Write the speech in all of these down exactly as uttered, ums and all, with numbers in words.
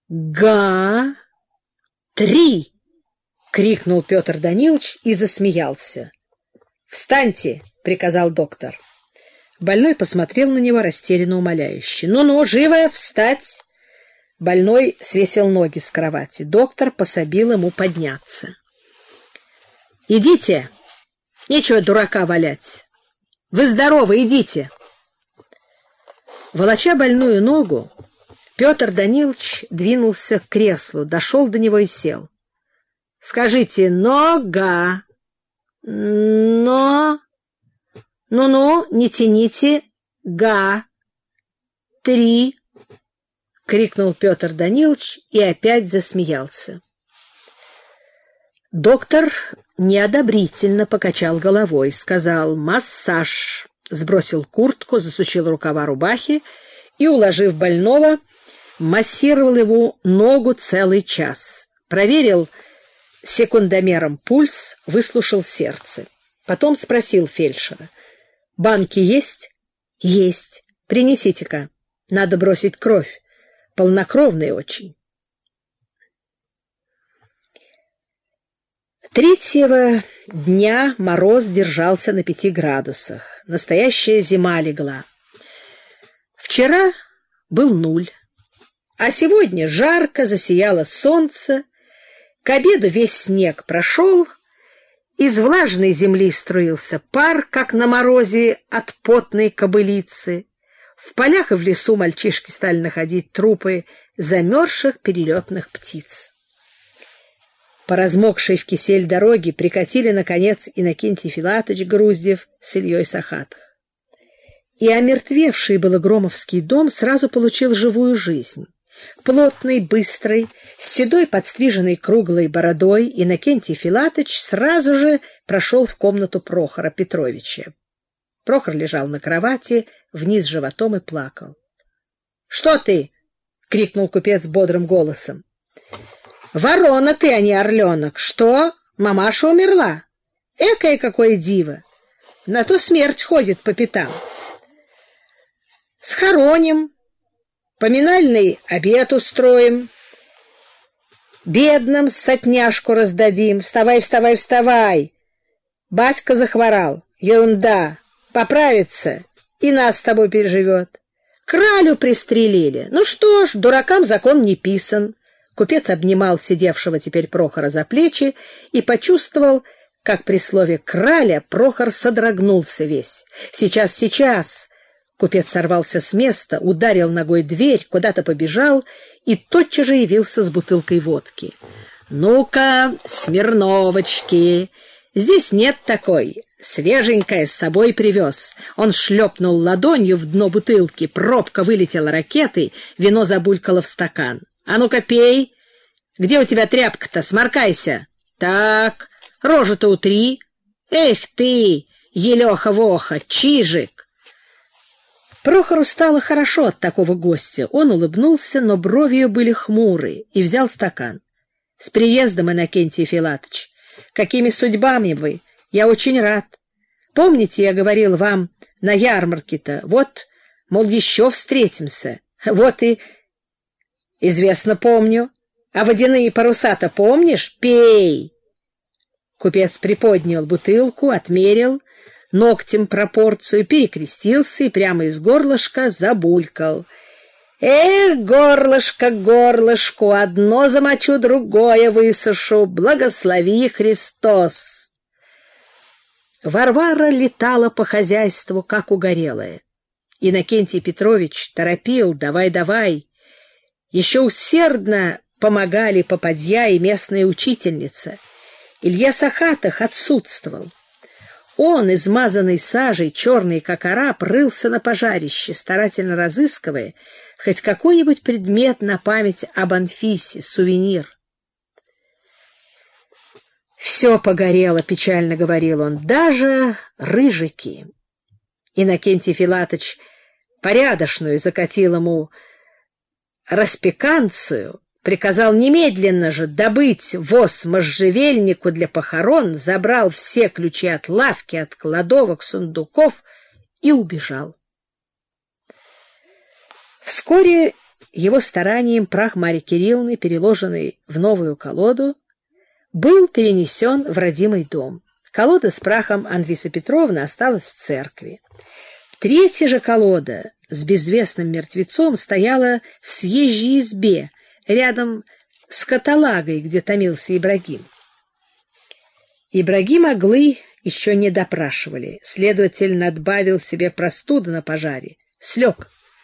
Га! Три! — крикнул Петр Данилович и засмеялся. «Встаньте!» — приказал доктор. Больной посмотрел на него растерянно умоляюще. «Ну-ну, живо, встать!» Больной свесил ноги с кровати. Доктор пособил ему подняться. «Идите! Нечего дурака валять! Вы здоровы, идите!» Волоча больную ногу, Петр Данилович двинулся к креслу, дошел до него и сел. «Скажите, нога! Но! Ну-ну, не тяните! Га! Три!» — крикнул Петр Данилович и опять засмеялся. Доктор неодобрительно покачал головой, сказал «массаж», сбросил куртку, засучил рукава рубахи и, уложив больного, массировал его ногу целый час. Проверил секундомером пульс, выслушал сердце. Потом спросил фельдшера: «Банки есть?» «Есть. Принесите-ка. Надо бросить кровь. Полнокровный очень». Третьего дня мороз держался на пяти градусах. Настоящая зима легла. Вчера был нуль, а сегодня жарко, засияло солнце. К обеду весь снег прошел, из влажной земли струился пар, как на морозе от потной кобылицы. В полях и в лесу мальчишки стали находить трупы замерзших перелетных птиц. По размокшей в кисель дороге прикатили, наконец, Иннокентий Филатыч Груздев с Ильей Сахатых. И омертвевший было Громовский дом сразу получил живую жизнь. Плотный, быстрый, с седой подстриженной круглой бородой Иннокентий Филатыч сразу же прошел в комнату Прохора Петровича. Прохор лежал на кровати, вниз животом и плакал. — Что ты? — крикнул купец бодрым голосом. — Ворона ты, а не орленок. Что? Мамаша умерла? Экое какое диво! На то смерть ходит по пятам. Схороним, поминальный обед устроим, бедным сотняшку раздадим. Вставай, вставай, вставай! Батька захворал. Ерунда. Поправится, и нас с тобой переживет. Кралю пристрелили. Ну что ж, дуракам закон не писан. Купец обнимал сидевшего теперь Прохора за плечи и почувствовал, как при слове «краля» Прохор содрогнулся весь. «Сейчас, сейчас!» Купец сорвался с места, ударил ногой дверь, куда-то побежал и тотчас же явился с бутылкой водки. «Ну-ка, Смирновочки! Здесь нет такой. Свеженькая с собой привез». Он шлепнул ладонью в дно бутылки, пробка вылетела ракетой, вино забулькало в стакан. «А ну-ка, пей! Где у тебя тряпка-то? Сморкайся! Так, рожу-то утри! Эх ты, елеха-воха, чижик!» Прохору стало хорошо от такого гостя. Он улыбнулся, но брови ее были хмурые, и взял стакан. — С приездом, Иннокентий Филатыч! Какими судьбами вы? Я очень рад. Помните, я говорил вам на ярмарке-то, вот, мол, еще встретимся. Вот и... Известно, помню. А водяные паруса-то помнишь? Пей! Купец приподнял бутылку, отмерил ногтем пропорцию, перекрестился и прямо из горлышка забулькал. Эх, горлышко, горлышку, одно замочу, другое высушу. Благослови, Христос! Варвара летала по хозяйству, как угорелая. Иннокентий Петрович торопил: давай, давай. Еще усердно помогали попадья и местная учительница. Илья Сахатых отсутствовал. Он, измазанный сажей, черный как араб, рылся на пожарище, старательно разыскивая хоть какой-нибудь предмет на память об Анфисе, сувенир. «Все погорело», — печально говорил он, — «даже рыжики». Иннокентий Филатыч порядочную закатил ему распеканцию, приказал немедленно же добыть воз можжевельнику для похорон, забрал все ключи от лавки, от кладовок, сундуков и убежал. Вскоре его старанием прах Марьи Кирилловны, переложенный в новую колоду, был перенесен в родимый дом. Колода с прахом Анфисы Петровны осталась в церкви. Третья же колода с безвестным мертвецом стояла в съезжей избе, рядом с каталагой, где томился Ибрагим. Ибрагим Аглы еще не допрашивали. Следователь надбавил себе простуду на пожаре. Слег.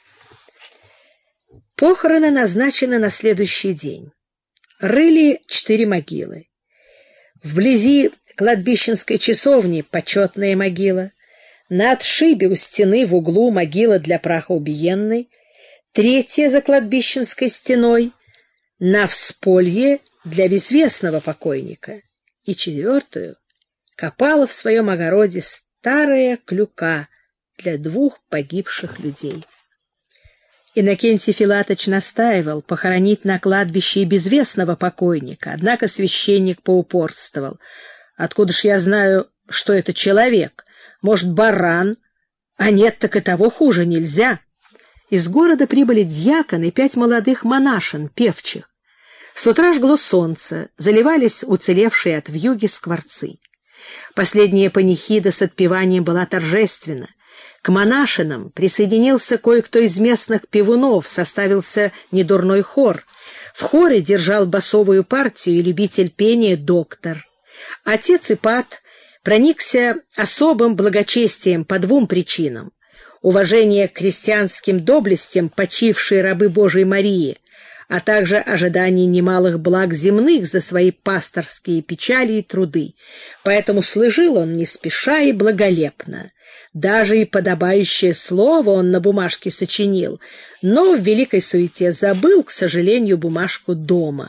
Похороны назначены на следующий день. Рыли четыре могилы. Вблизи кладбищенской часовни почетная могила. На отшибе у стены в углу могила для праха убиенной. Третья за кладбищенской стеной. На всполье для безвестного покойника. И четвертую копала в своем огороде старая клюка для двух погибших людей. Иннокентий Филатович настаивал похоронить на кладбище и безвестного покойника, однако священник поупорствовал. Откуда ж я знаю, что это человек? Может, баран? А нет, так и того хуже нельзя. Из города прибыли дьякон и пять молодых монашин, певчих. С утра жгло солнце, заливались уцелевшие от вьюги скворцы. Последняя панихида с отпеванием была торжественна. К монашинам присоединился кое-кто из местных певунов, составился недурной хор. В хоре держал басовую партию любитель пения доктор. Отец Ипат проникся особым благочестием по двум причинам: уважение к крестьянским доблестям почившей рабы Божией Марии, а также ожидание немалых благ земных за свои пасторские печали и труды. Поэтому служил он не спеша и благолепно. Даже и подобающее слово он на бумажке сочинил, но в великой суете забыл, к сожалению, бумажку дома.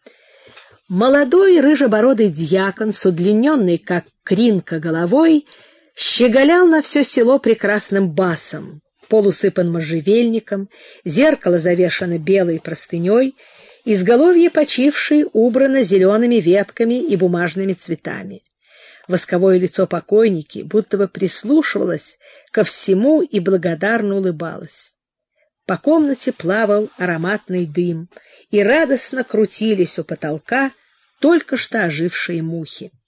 Молодой рыжебородый дьякон с удлиненной, как кринка, головой щеголял на все село прекрасным басом. Пол усыпан можжевельником, зеркало завешано белой простыней, изголовье почившей убрано зелеными ветками и бумажными цветами. Восковое лицо покойники будто бы прислушивалось ко всему и благодарно улыбалось. По комнате плавал ароматный дым, и радостно крутились у потолка только что ожившие мухи.